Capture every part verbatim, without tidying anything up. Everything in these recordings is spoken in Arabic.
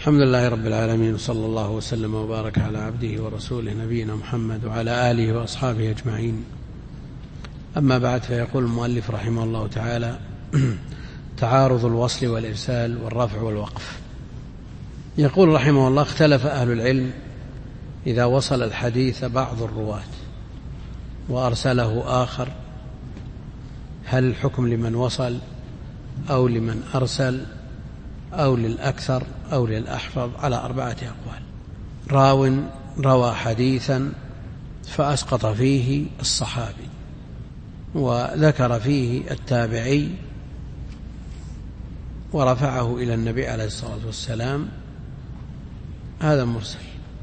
الحمد لله رب العالمين، وصلى الله وسلم وبارك على عبده ورسوله نبينا محمد وعلى آله وأصحابه أجمعين. أما بعد، فيقول المؤلف رحمه الله تعالى: تعارض الوصل والإرسال والرفع والوقف. يقول رحمه الله: اختلف أهل العلم إذا وصل الحديث بعض الرواة وأرسله آخر، هل الحكم لمن وصل أو لمن أرسل أو للأكثر أو للأحفظ؟ على أربعة أقوال. راو روى حديثا فأسقط فيه الصحابي وذكر فيه التابعي ورفعه إلى النبي عليه الصلاة والسلام، هذا مرسل.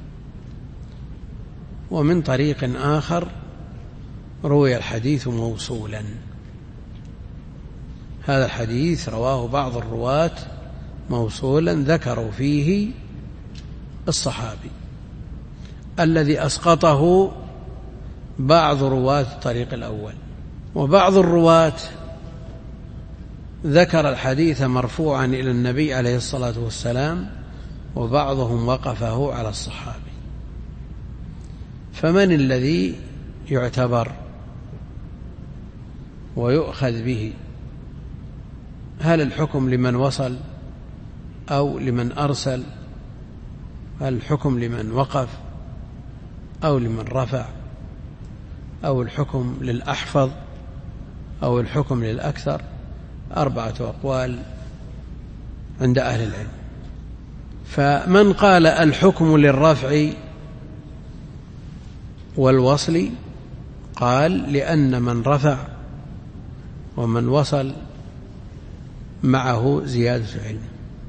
ومن طريق آخر روي الحديث موصولا، هذا الحديث رواه بعض الرواة موصولا ذكروا فيه الصحابي. الذي أسقطه بعض رواة الطريق الأول، وبعض الرواة ذكر الحديث مرفوعا إلى النبي عليه الصلاة والسلام، وبعضهم وقفه على الصحابي. فمن الذي يعتبر ويؤخذ به؟ هل الحكم لمن وصل أو لمن أرسل؟ هل الحكم لمن وقف أو لمن رفع؟ أو الحكم للأحفظ أو الحكم للأكثر؟ أربعة أقوال عند أهل العلم. فمن قال الحكم للرفع والوصل، قال لأن من رفع ومن وصل معه زيادة علم،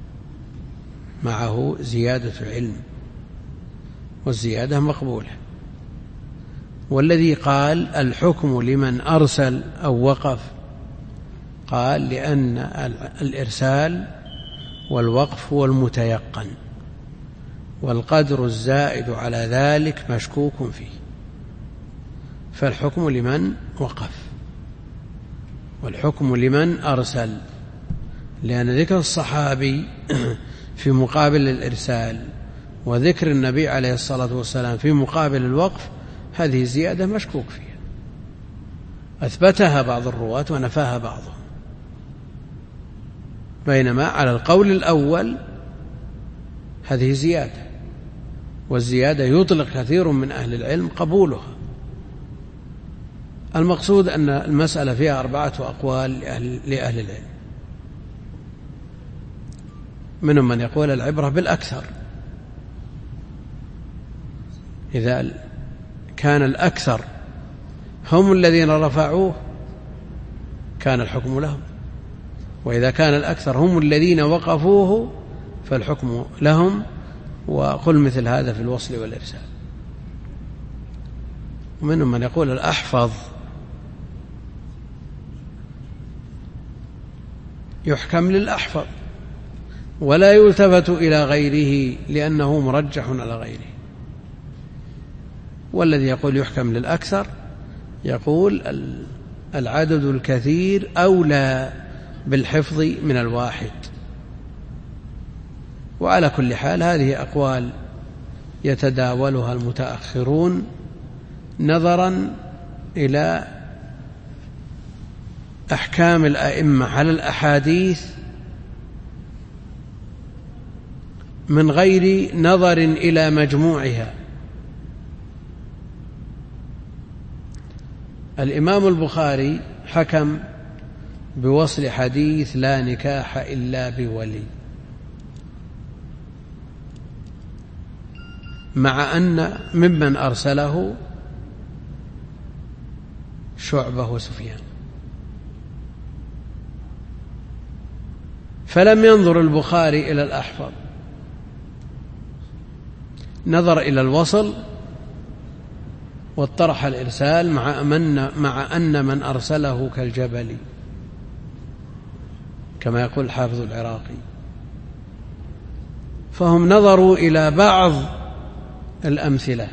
معه زيادة علم، والزيادة مقبولة. والذي قال الحكم لمن أرسل أو وقف، قال لأن الإرسال والوقف هو المتيقن، والقدر الزائد على ذلك مشكوك فيه، فالحكم لمن وقف والحكم لمن أرسل، لأن ذكر الصحابي في مقابل الإرسال وذكر النبي عليه الصلاة والسلام في مقابل الوقف، هذه زيادة مشكوك فيها، أثبتها بعض الرواة ونفاها بعضهم. بينما على القول الأول هذه زيادة، والزيادة يطلق كثير من أهل العلم قبولها. المقصود أن المسألة فيها أربعة أقوال لأهل, لأهل العلم. منهم من يقول العبرة بالأكثر، إذا كان الأكثر هم الذين رفعوه كان الحكم لهم، وإذا كان الأكثر هم الذين وقفوه فالحكم لهم. وقل مثل هذا في الوصل والإرسال. ومنهم من يقول الأحفظ يحكم للأحفظ ولا يلتفت إلى غيره لأنه مرجح على غيره. والذي يقول يحكم للأكثر يقول العدد الكثير أولى بالحفظ من الواحد. وعلى كل حال هذه أقوال يتداولها المتأخرون نظرا إلى أحكام الأئمة على الأحاديث من غير نظر إلى مجموعها. الإمام البخاري حكم بوصل حديث لا نكاح إلا بولي، مع أن ممن أرسله شعبة وسفيان، فلم ينظر البخاري إلى الأحفظ، نظر إلى الوصل واطرح الإرسال مع, من مع أن من أرسله كالجبل، كما يقول الحافظ العراقي. فهم نظروا إلى بعض الأمثلة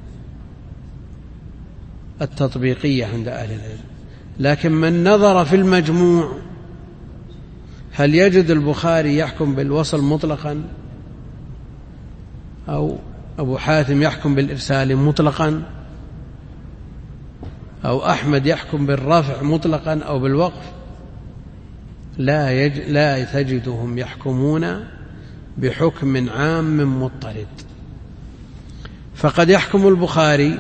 التطبيقية عند أهل العلم، لكن من نظر في المجموع هل يجد البخاري يحكم بالوصل مطلقا أو أبو حاتم يحكم بالإرسال مطلقا، أو أحمد يحكم بالرفع مطلقا أو بالوقف، لا, يج... لا تجدهم يحكمون بحكم عام مضطرد. فقد يحكم البخاري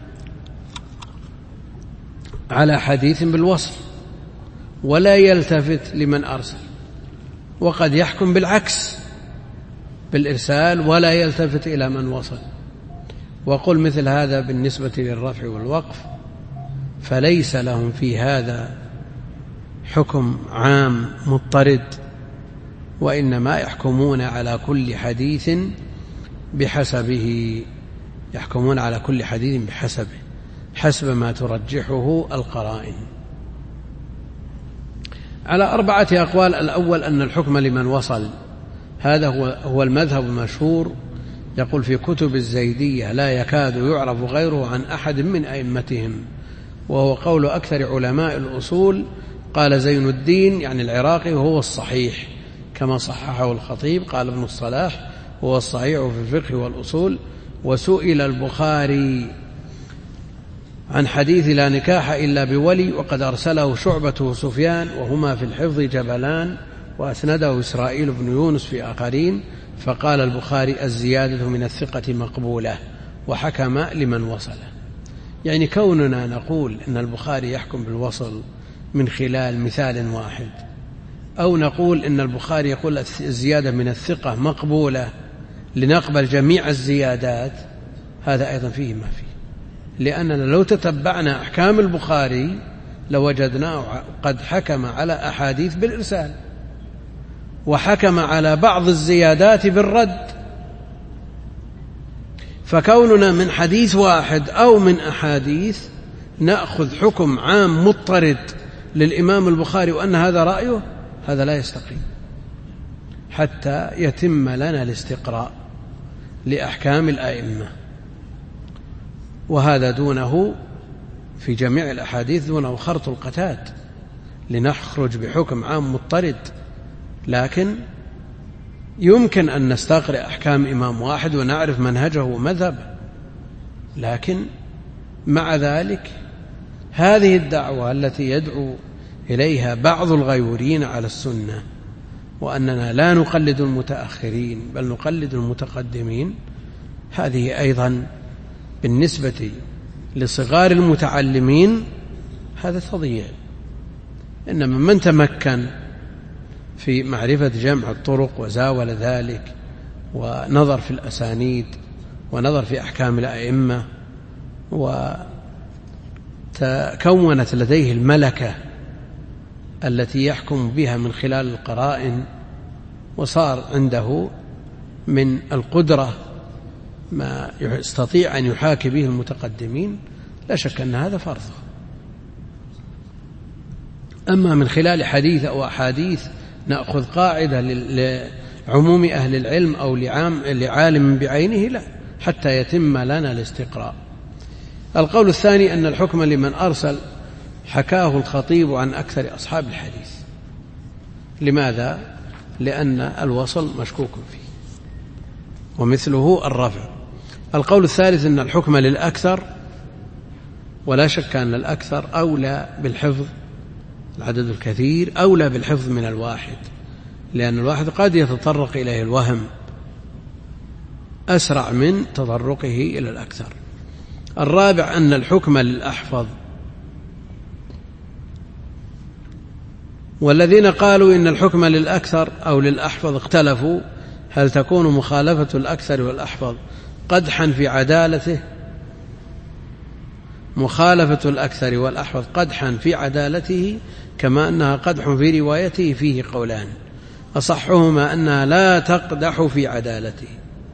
على حديث بالوصل ولا يلتفت لمن أرسل، وقد يحكم بالعكس بالإرسال ولا يلتفت إلى من وصل. وقل مثل هذا بالنسبة للرفع والوقف، فليس لهم في هذا حكم عام مضطرد، وإنما يحكمون على كل حديث بحسبه، يحكمون على كل حديث بحسبه حسب ما ترجحه القرائن. على أربعة أقوال. الأول أن الحكم لمن وصل، هذا هو, هو المذهب المشهور، يقول في كتب الزيدية لا يكاد يعرف غيره عن أحد من أئمتهم، وهو قول أكثر علماء الأصول. قال زين الدين يعني العراقي وهو الصحيح كما صححه الخطيب. قال ابن الصلاح هو الصحيح في الفقه والأصول. وسئل البخاري عن حديث لا نكاح إلا بولي وقد أرسله شعبة وسفيان وهما في الحفظ جبلان، وأسنده إسرائيل بن يونس في آخرين، فقال البخاري الزيادة من الثقة مقبولة وحكم لمن وصل. يعني كوننا نقول إن البخاري يحكم بالوصل من خلال مثال واحد، أو نقول إن البخاري يقول الزيادة من الثقة مقبولة لنقبل جميع الزيادات، هذا أيضا فيه ما فيه، لأننا لو تتبعنا أحكام البخاري لوجدناه قد حكم على أحاديث بالإرسال، وحكم على بعض الزيادات بالرد. فكوننا من حديث واحد أو من أحاديث نأخذ حكم عام مضطرد للإمام البخاري وأن هذا رأيه، هذا لا يستقيم حتى يتم لنا الاستقراء لأحكام الأئمة، وهذا دونه في جميع الأحاديث دونه خرط القتاد لنخرج بحكم عام مضطرد. لكن يمكن أن نستقرئ أحكام إمام واحد ونعرف منهجه ومذهبه، لكن مع ذلك هذه الدعوة التي يدعو إليها بعض الغيورين على السنة، وأننا لا نقلد المتأخرين بل نقلد المتقدمين، هذه أيضا بالنسبة لصغار المتعلمين هذا تضييع. إنما من تمكن في معرفة جمع الطرق وزاول ذلك ونظر في الأسانيد ونظر في أحكام الأئمة وتكونت لديه الملكة التي يحكم بها من خلال القرائن، وصار عنده من القدرة ما يستطيع أن يحاكي به المتقدمين، لا شك أن هذا فرض. أما من خلال حديث أو أحاديث نأخذ قاعدة لعموم أهل العلم أو لعالم بعينه، لا، حتى يتم لنا الاستقراء. القول الثاني أن الحكم لمن أرسل حكاه الخطيب عن أكثر أصحاب الحديث. لماذا؟ لأن الوصل مشكوك فيه ومثله الرفع. القول الثالث أن الحكم للأكثر، ولا شك أن الأكثر أولى بالحفظ، العدد الكثير أولى بالحفظ من الواحد، لأن الواحد قد يتطرق إليه الوهم أسرع من تطرقه إلى الأكثر. الرابع أن الحكم للأحفظ، والذين قالوا إن الحكم للأكثر أو للأحفظ اختلفوا هل تكون مخالفة الأكثر والأحفظ قدحا في عدالته، مخالفة الأكثر والأحفظ قدحا في عدالته كما أنها قدح في روايته، فيه قولان، أصحهما أنها لا تقدح في عدالته،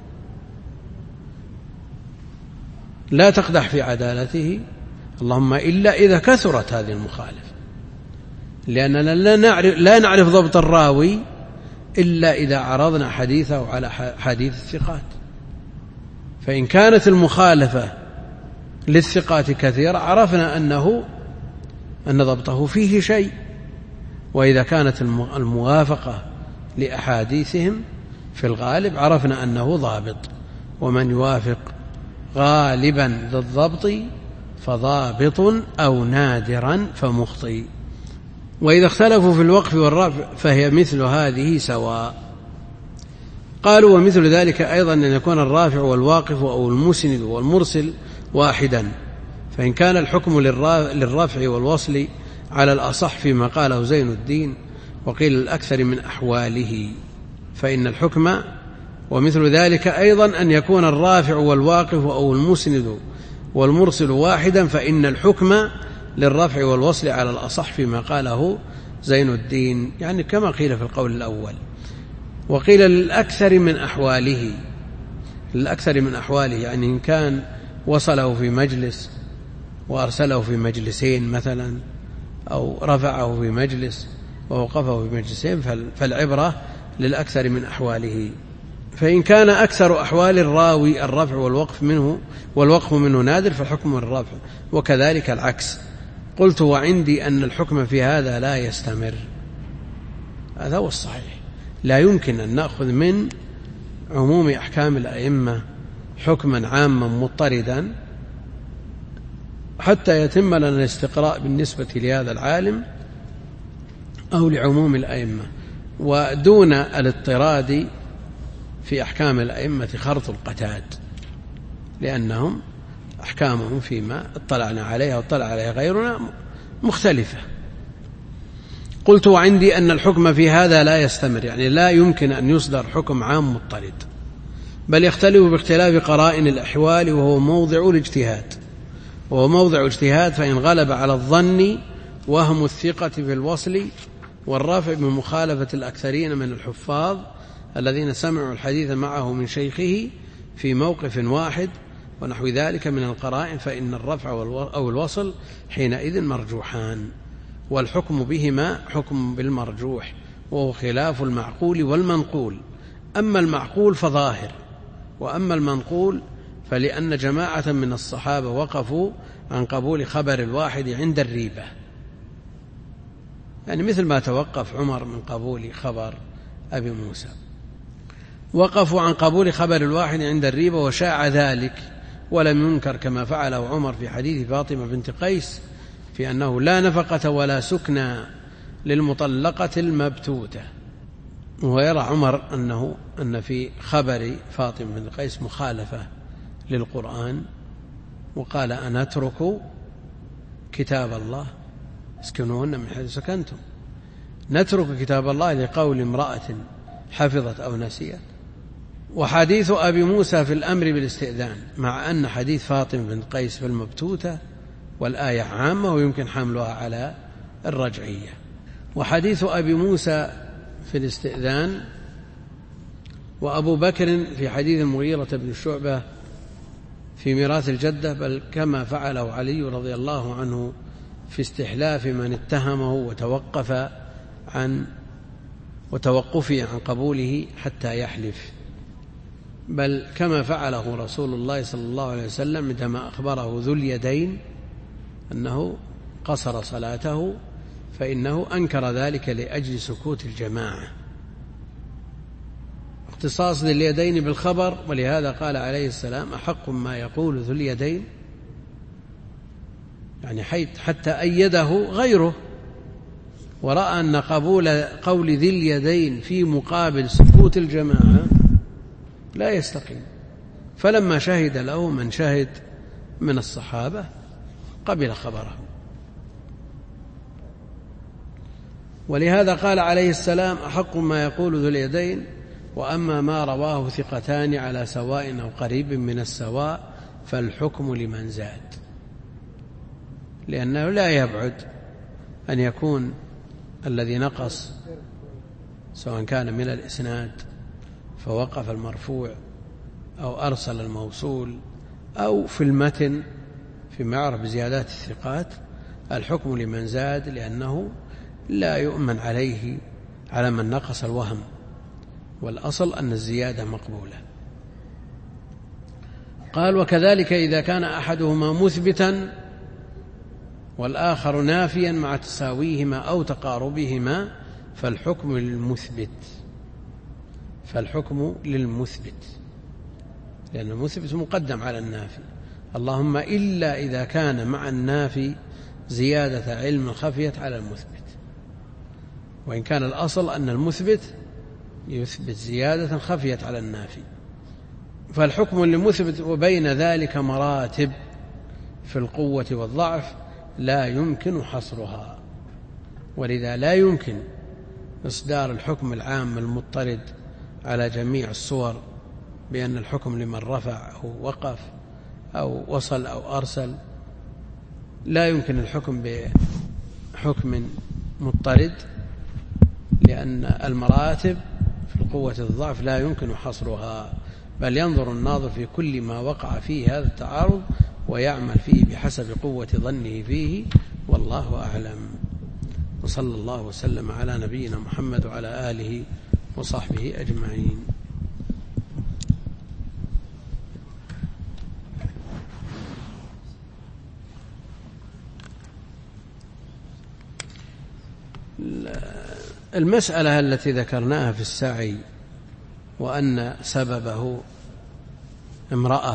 لا تقدح في عدالته، اللهم إلا إذا كثرت هذه المخالفة، لأننا لا نعرف, لا نعرف ضبط الراوي إلا إذا عرضنا حديثه على حديث الثقات. فإن كانت المخالفة للثقات كثيرة عرفنا أنه أن ضبطه فيه شيء، وإذا كانت الموافقة لأحاديثهم في الغالب عرفنا أنه ضابط. ومن يوافق غالبا ذا الضبط فضابط أو نادرا فمخطئ. وإذا اختلفوا في الوقف والرفع فهي مثل هذه سواء. قالوا ومثل ذلك أيضا أن يكون الرافع والواقف أو المسند والمرسل واحدا، فإن كان الحكم للرفع والوصل على الأصح فيما قاله زين الدين وقيل الأكثر من أحواله فإن الحكم. ومثل ذلك أيضا أن يكون الرافع والواقف أو المسند والمرسل واحدا، فإن الحكم للرفع والوصل على الأصح فيما قاله زين الدين، يعني كما قيل في القول الأول. وقيل للأكثر من أحواله، للأكثر من أحواله يعني إن كان وصله في مجلس وأرسله في مجلسين مثلا، أو رفعه في مجلس ووقفه في مجلسين، فالعبرة للأكثر من أحواله. فإن كان أكثر أحوال الراوي الرفع والوقف منه والوقف منه نادر فالحكم الرفع، وكذلك العكس. قلت وعندي أن الحكم في هذا لا يستمر. هذا هو الصحيح، لا يمكن أن نأخذ من عموم أحكام الأئمة حكما عاما مضطردا حتى يتم لنا الاستقراء بالنسبة لهذا العالم أو لعموم الأئمة، ودون الاضطراد في أحكام الأئمة خرط القتاد، لأنهم أحكامهم فيما اطلعنا عليها واطلع عليها غيرنا مختلفة. قلت وعندي أن الحكم في هذا لا يستمر، يعني لا يمكن أن يصدر حكم عام مضطرد، بل يختلف باختلاف قرائن الأحوال، وهو موضع الاجتهاد وهو موضع اجتهاد فإن غلب على الظن وهم الثقة في الوصل والرافع بمخالفة الأكثرين من الحفاظ الذين سمعوا الحديث معه من شيخه في موقف واحد ونحو ذلك من القرائن، فإن الرفع أو الوصل حينئذ مرجوحان، والحكم بهما حكم بالمرجوح، وهو خلاف المعقول والمنقول. أما المعقول فظاهر، وأما المنقول فلأن جماعة من الصحابة وقفوا عن قبول خبر الواحد عند الريبة، يعني مثل ما توقف عمر من قبول خبر أبي موسى، وقفوا عن قبول خبر الواحد عند الريبة وشاع ذلك ولم ينكر، كما فعله عمر في حديث فاطمة بنت قيس في أنه لا نفقة ولا سكنى للمطلقة المبتوتة. ويرى عمر أنه أن في خبر فاطمة بنت قيس مخالفة للقرآن، وقال أنا أترك كتاب الله اسكنوهن من حيث سكنتم، نترك كتاب الله لقول امرأة حفظت أو نسيت. وحديث أبي موسى في الأمر بالاستئذان، مع أن حديث فاطمة بنت قيس في المبتوتة والآية عامة ويمكن حملها على الرجعية. وحديث أبي موسى في الاستئذان وأبو بكر في حديث المغيرة بن شعبة في ميراث الجدة، بل كما فعله علي رضي الله عنه في استحلاف من اتهمه وتوقف عن وتوقفه عن قبوله حتى يحلف، بل كما فعله رسول الله صلى الله عليه وسلم عندما أخبره ذو اليدين أنه قصر صلاته، فإنه أنكر ذلك لأجل سكوت الجماعة، اختصاص ذي اليدين بالخبر. ولهذا قال عليه السلام أحق ما يقول ذو اليدين، يعني حتى أيده غيره، ورأى أن قبول قول ذي اليدين في مقابل سكوت الجماعة لا يستقيم، فلما شهد له من شهد من الصحابة قبل خبره. ولهذا قال عليه السلام أحق ما يقول ذو اليدين، وأما ما رواه ثقتان على سواء أو قريب من السواء فالحكم لمن زاد، لأنه لا يبعد أن يكون الذي نقص سواء كان من الإسناد فوقف المرفوع أو أرسل الموصول أو في المتن فيما يعرف بزيادات الثقات، الحكم لمن زاد، لأنه لا يؤمن عليه على من نقص الوهم، والأصل أن الزيادة مقبولة. قال وكذلك إذا كان أحدهما مثبتا والآخر نافيا مع تساويهما أو تقاربهما فالحكم للمثبت، فالحكم للمثبت لأن المثبت مقدم على النافي، اللهم إلا إذا كان مع النافي زيادة علم خفيت على المثبت، وإن كان الأصل أن المثبت يثبت زيادة خفيت على النافي. فالحكم للمثبت وبين ذلك مراتب في القوة والضعف لا يمكن حصرها، ولذا لا يمكن إصدار الحكم العام المضطرد على جميع الصور بأن الحكم لمن رفع أو وقف أو وصل أو أرسل. لا يمكن الحكم بحكم مضطرد، لأن المراتب في القوة والضعف لا يمكن حصرها، بل ينظر الناظر في كل ما وقع فيه هذا التعارض ويعمل فيه بحسب قوة ظنه فيه، والله أعلم. وصلى الله وسلم على نبينا محمد وعلى آله وصحبه أجمعين. المسألة التي ذكرناها في السعي وأن سببه امرأة،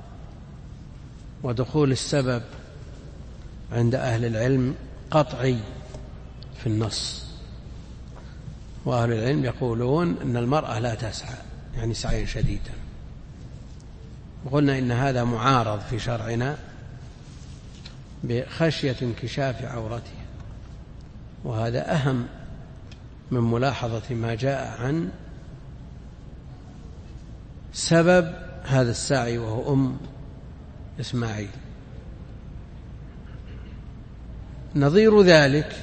ودخول السبب عند أهل العلم قطعي في النص، وأهل العلم يقولون أن المرأة لا تسعى يعني سعيا شديدا، وقلنا إن هذا معارض في شرعنا بخشية انكشاف عورتها، وهذا أهم من ملاحظة ما جاء عن سبب هذا السعي وهو أم إسماعيل. نظير ذلك،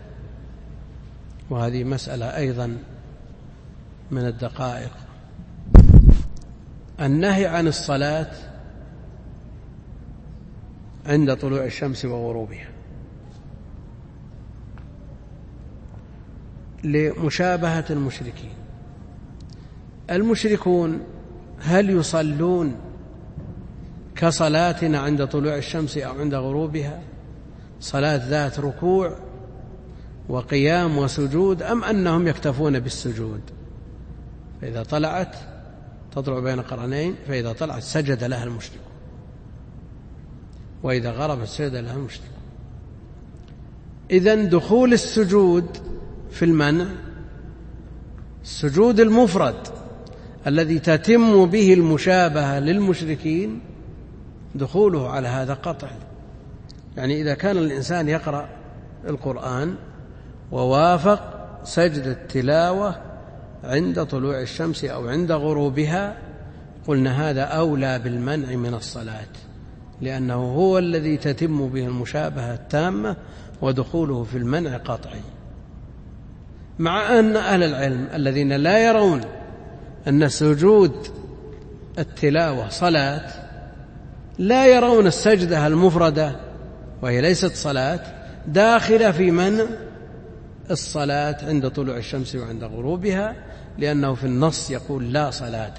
وهذه مسألة أيضا من الدقائق، النهي عن الصلاة عند طلوع الشمس وغروبها لمشابهة المشركين. المشركون هل يصلون كصلاتنا عند طلوع الشمس أو عند غروبها، صلاة ذات ركوع وقيام وسجود، أم أنهم يكتفون بالسجود؟ فإذا طلعت تطلع بين قرنين، فإذا طلعت سجد لها المشرك، وإذا غربت سجد لها المشرك. إذن دخول السجود في المنع، السجود المفرد الذي تتم به المشابهة للمشركين، دخوله على هذا قطع. يعني إذا كان الإنسان يقرأ القرآن ووافق سجد التلاوة عند طلوع الشمس أو عند غروبها، قلنا هذا أولى بالمنع من الصلاة، لأنه هو الذي تتم به المشابهة التامة، ودخوله في المنع قطعي. مع أن أهل العلم الذين لا يرون أن سجود التلاوة صلاة، لا يرون السجدة المفردة وهي ليست صلاة داخلة في منع الصلاة عند طلوع الشمس وعند غروبها، لأنه في النص يقول لا صلاة،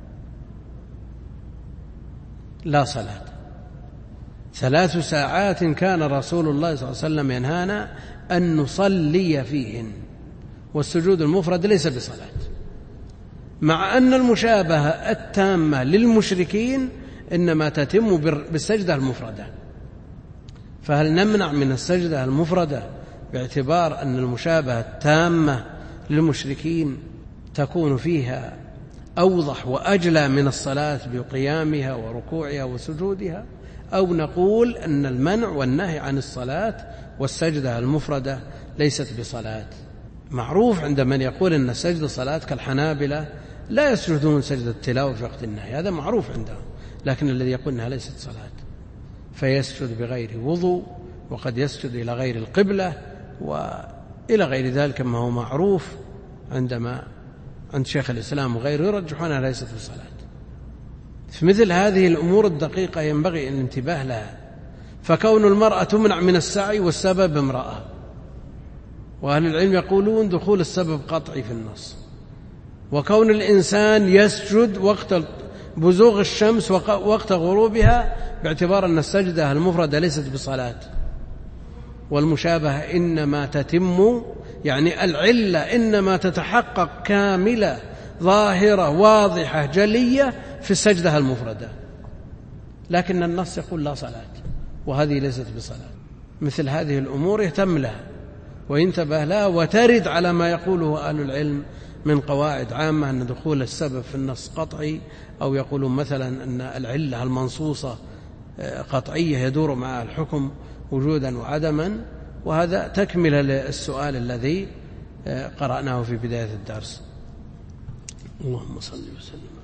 لا صلاة. ثلاث ساعات كان رسول الله صلى الله عليه وسلم ينهانا أن نصلي فيهن، والسجود المفرد ليس بصلاة، مع أن المشابهة التامة للمشركين إنما تتم بالسجدة المفردة. فهل نمنع من السجدة المفردة باعتبار أن المشابهة التامة للمشركين تكون فيها أوضح وأجلى من الصلاة بقيامها وركوعها وسجودها، أو نقول أن المنع والنهي عن الصلاة والسجدة المفردة ليست بصلاة؟ معروف عند من يقول أن السجدة صلاة كالحنابلة لا يسجدون سجدة التلاوة في وقت النهي، هذا معروف عندهم، لكن الذي يقول أنها ليست صلاة فيسجد بغير وضوء، وقد يسجد إلى غير القبلة وإلى غير ذلك ما هو معروف عندما عند شيخ الإسلام وغيره يرجحونها ليست بصلاة. في مثل هذه الأمور الدقيقة ينبغي الانتباه لها. فكون المرأة تمنع من السعي والسبب امرأة، وأهل العلم يقولون دخول السبب قطعي في النص، وكون الإنسان يسجد وقت بزوغ الشمس وقت غروبها باعتبار أن السجدة المفردة ليست بصلاة، والمشابهة إنما تتم، يعني العلة إنما تتحقق كاملة ظاهرة واضحة جلية في السجدة المفردة، لكن النص يقول لا صلاة، وهذه ليست بصلاة. مثل هذه الأمور يهتم لها وينتبه لها، وترد على ما يقوله أهل العلم من قواعد عامة أن دخول السبب في النص قطعي، أو يقولون مثلا أن العلة المنصوصة قطعية يدور مع الحكم وجودا وعدما. وهذا تكمل للسؤال الذي قرأناه في بداية الدرس. اللهم صل وسلم.